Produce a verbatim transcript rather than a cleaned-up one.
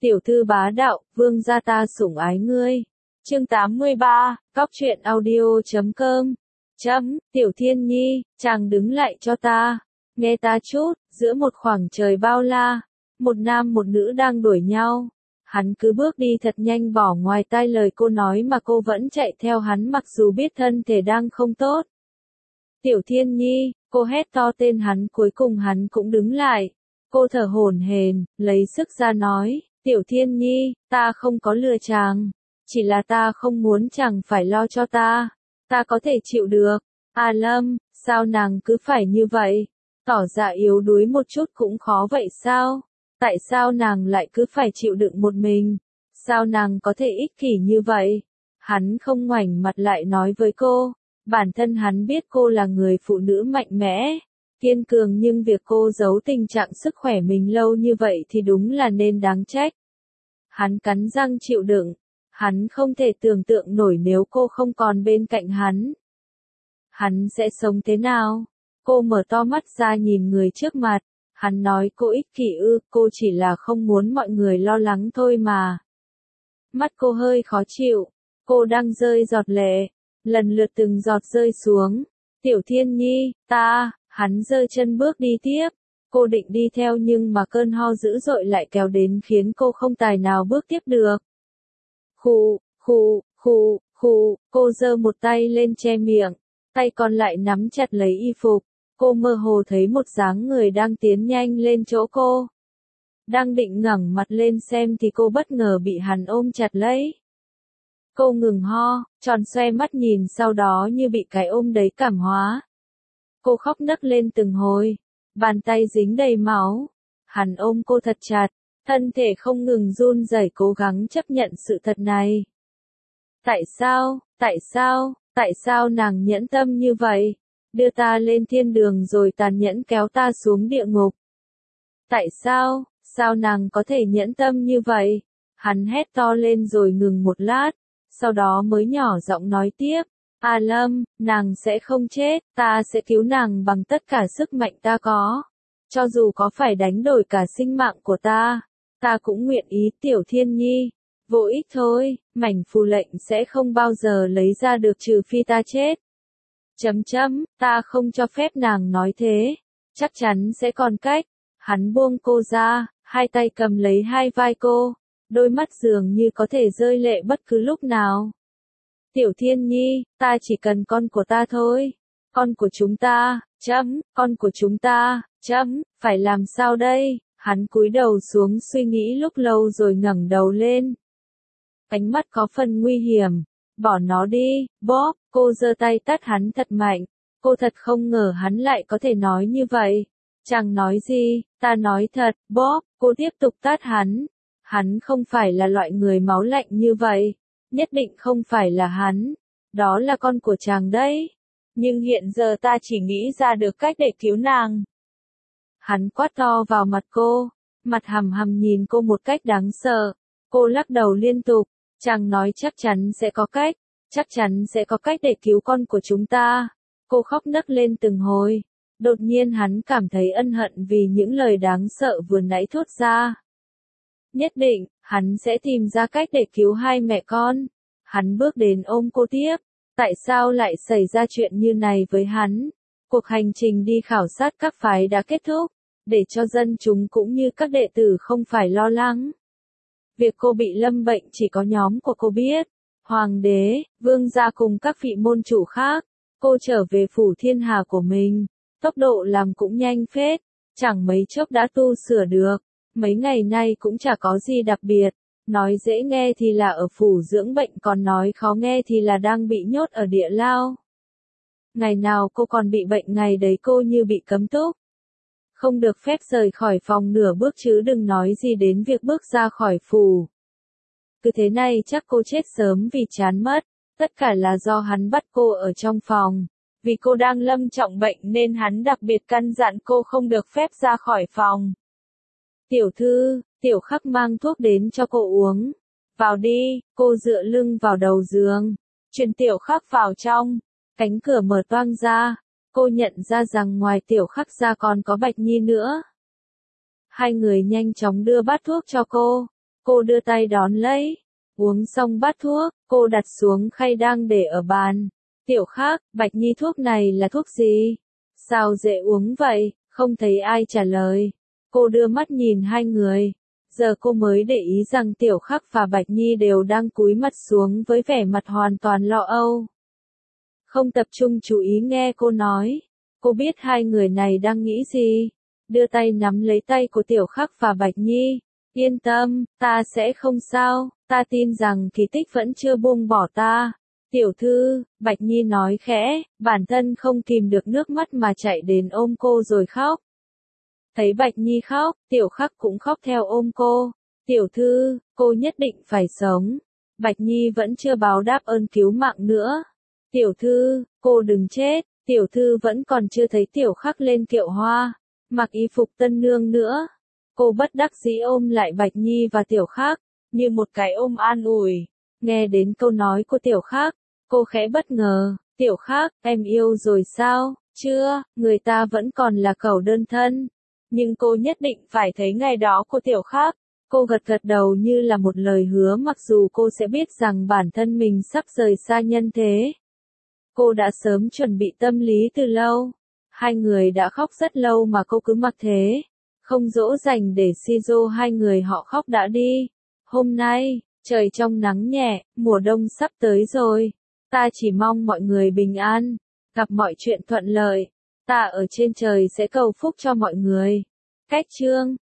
Tiểu thư bá đạo, vương gia ta sủng ái ngươi. Chương tám mươi ba, cóc truyện audio chấm com. Chấm, Tiểu Thiên Nhi, chàng đứng lại cho ta. Nghe ta chút, giữa một khoảng trời bao la, một nam một nữ đang đuổi nhau. Hắn cứ bước đi thật nhanh bỏ ngoài tai lời cô nói mà cô vẫn chạy theo hắn mặc dù biết thân thể đang không tốt. Tiểu Thiên Nhi, cô hét to tên hắn, cuối cùng hắn cũng đứng lại. Cô thở hổn hển, lấy sức ra nói, Tiểu Thiên Nhi, ta không có lừa chàng. Chỉ là ta không muốn chàng phải lo cho ta. Ta có thể chịu được. À Lâm, sao nàng cứ phải như vậy? Tỏ ra yếu đuối một chút cũng khó vậy sao? Tại sao nàng lại cứ phải chịu đựng một mình? Sao nàng có thể ích kỷ như vậy? Hắn không ngoảnh mặt lại nói với cô. Bản thân hắn biết cô là người phụ nữ mạnh mẽ, kiên cường, nhưng việc cô giấu tình trạng sức khỏe mình lâu như vậy thì đúng là nên đáng trách. Hắn cắn răng chịu đựng. Hắn không thể tưởng tượng nổi nếu cô không còn bên cạnh hắn. Hắn sẽ sống thế nào? Cô mở to mắt ra nhìn người trước mặt. Hắn nói cô ích kỷ ư, cô chỉ là không muốn mọi người lo lắng thôi mà. Mắt cô hơi khó chịu. Cô đang rơi giọt lệ. Lần lượt từng giọt rơi xuống. Tiểu Thiên Nhi, ta, hắn giơ chân bước đi tiếp. Cô định đi theo nhưng mà cơn ho dữ dội lại kéo đến khiến cô không tài nào bước tiếp được. Khụ, khụ, khụ, khụ, cô giơ một tay lên che miệng, tay còn lại nắm chặt lấy y phục. Cô mơ hồ thấy một dáng người đang tiến nhanh lên chỗ cô. Đang định ngẩng mặt lên xem thì cô bất ngờ bị hắn ôm chặt lấy. Cô ngừng ho, tròn xoe mắt nhìn sau đó như bị cái ôm đấy cảm hóa. Cô khóc nấc lên từng hồi, bàn tay dính đầy máu. Hắn ôm cô thật chặt, thân thể không ngừng run rẩy cố gắng chấp nhận sự thật này. Tại sao, tại sao, tại sao nàng nhẫn tâm như vậy? Đưa ta lên thiên đường rồi tàn nhẫn kéo ta xuống địa ngục. Tại sao, sao nàng có thể nhẫn tâm như vậy? Hắn hét to lên rồi ngừng một lát, sau đó mới nhỏ giọng nói tiếp. À Lâm, nàng sẽ không chết, ta sẽ cứu nàng bằng tất cả sức mạnh ta có. Cho dù có phải đánh đổi cả sinh mạng của ta, ta cũng nguyện ý. Tiểu Thiên Nhi. Vô ích thôi, mảnh phù lệnh sẽ không bao giờ lấy ra được trừ phi ta chết. Chấm chấm, ta không cho phép nàng nói thế. Chắc chắn sẽ còn cách. Hắn buông cô ra, hai tay cầm lấy hai vai cô. Đôi mắt dường như có thể rơi lệ bất cứ lúc nào. Tiểu Thiên Nhi, ta chỉ cần con của ta thôi. Con của chúng ta, chấm, con của chúng ta, chấm, phải làm sao đây? Hắn cúi đầu xuống suy nghĩ lúc lâu rồi ngẩng đầu lên. Ánh mắt có phần nguy hiểm. Bỏ nó đi, Bob. Cô giơ tay tát hắn thật mạnh. Cô thật không ngờ hắn lại có thể nói như vậy. Chẳng nói gì, ta nói thật, Bob. Cô tiếp tục tát hắn. Hắn không phải là loại người máu lạnh như vậy. Nhất định không phải là hắn. Đó là con của chàng đấy. Nhưng hiện giờ ta chỉ nghĩ ra được cách để cứu nàng. Hắn quát to vào mặt cô. Mặt hằm hằm nhìn cô một cách đáng sợ. Cô lắc đầu liên tục. Chàng nói chắc chắn sẽ có cách. Chắc chắn sẽ có cách để cứu con của chúng ta. Cô khóc nấc lên từng hồi. Đột nhiên hắn cảm thấy ân hận vì những lời đáng sợ vừa nãy thốt ra. Nhất định, hắn sẽ tìm ra cách để cứu hai mẹ con. Hắn bước đến ôm cô tiếp. Tại sao lại xảy ra chuyện như này với hắn? Cuộc hành trình đi khảo sát các phái đã kết thúc. Để cho dân chúng cũng như các đệ tử không phải lo lắng. Việc cô bị lâm bệnh chỉ có nhóm của cô biết. Hoàng đế, vương gia cùng các vị môn chủ khác. Cô trở về phủ thiên hà của mình. Tốc độ làm cũng nhanh phết. Chẳng mấy chốc đã tu sửa được. Mấy ngày nay cũng chả có gì đặc biệt. Nói dễ nghe thì là ở phủ dưỡng bệnh, còn nói khó nghe thì là đang bị nhốt ở địa lao. Ngày nào cô còn bị bệnh ngày đấy cô như bị cấm túc. Không được phép rời khỏi phòng nửa bước chứ đừng nói gì đến việc bước ra khỏi phủ. Cứ thế này chắc cô chết sớm vì chán mất. Tất cả là do hắn bắt cô ở trong phòng. Vì cô đang lâm trọng bệnh nên hắn đặc biệt căn dặn cô không được phép ra khỏi phòng. Tiểu thư, Tiểu Khắc mang thuốc đến cho cô uống. Vào đi, cô dựa lưng vào đầu giường. Truyền Tiểu Khắc vào trong. Cánh cửa mở toang ra. Cô nhận ra rằng ngoài Tiểu Khắc ra còn có Bạch Nhi nữa. Hai người nhanh chóng đưa bát thuốc cho cô. Cô đưa tay đón lấy. Uống xong bát thuốc, cô đặt xuống khay đang để ở bàn. Tiểu Khắc, Bạch Nhi thuốc này là thuốc gì? Sao dễ uống vậy? Không thấy ai trả lời. Cô đưa mắt nhìn hai người. Giờ cô mới để ý rằng Tiểu Khắc và Bạch Nhi đều đang cúi mặt xuống với vẻ mặt hoàn toàn lo âu. Không tập trung chú ý nghe cô nói. Cô biết hai người này đang nghĩ gì. Đưa tay nắm lấy tay của Tiểu Khắc và Bạch Nhi. Yên tâm, ta sẽ không sao, ta tin rằng kỳ tích vẫn chưa buông bỏ ta. Tiểu thư, Bạch Nhi nói khẽ, bản thân không kìm được nước mắt mà chạy đến ôm cô rồi khóc. Thấy Bạch Nhi khóc, Tiểu Khắc cũng khóc theo ôm cô. Tiểu thư, cô nhất định phải sống. Bạch Nhi vẫn chưa báo đáp ơn cứu mạng nữa. Tiểu thư, cô đừng chết. Tiểu thư vẫn còn chưa thấy Tiểu Khắc lên kiệu hoa, mặc y phục tân nương nữa. Cô bất đắc dĩ ôm lại Bạch Nhi và Tiểu Khắc, như một cái ôm an ủi. Nghe đến câu nói của Tiểu Khắc, cô khẽ bất ngờ. Tiểu Khắc, em yêu rồi sao? Chưa, người ta vẫn còn là cẩu đơn thân. Nhưng cô nhất định phải thấy ngày đó của Tiểu Khắc. Cô gật gật đầu như là một lời hứa mặc dù cô sẽ biết rằng bản thân mình sắp rời xa nhân thế. Cô đã sớm chuẩn bị tâm lý từ lâu. Hai người đã khóc rất lâu mà cô cứ mặc thế. Không dỗ dành để Shizuo hai người họ khóc đã đi. Hôm nay, trời trong nắng nhẹ, mùa đông sắp tới rồi. Ta chỉ mong mọi người bình an, gặp mọi chuyện thuận lợi. Ta ở trên trời sẽ cầu phúc cho mọi người. Cách chương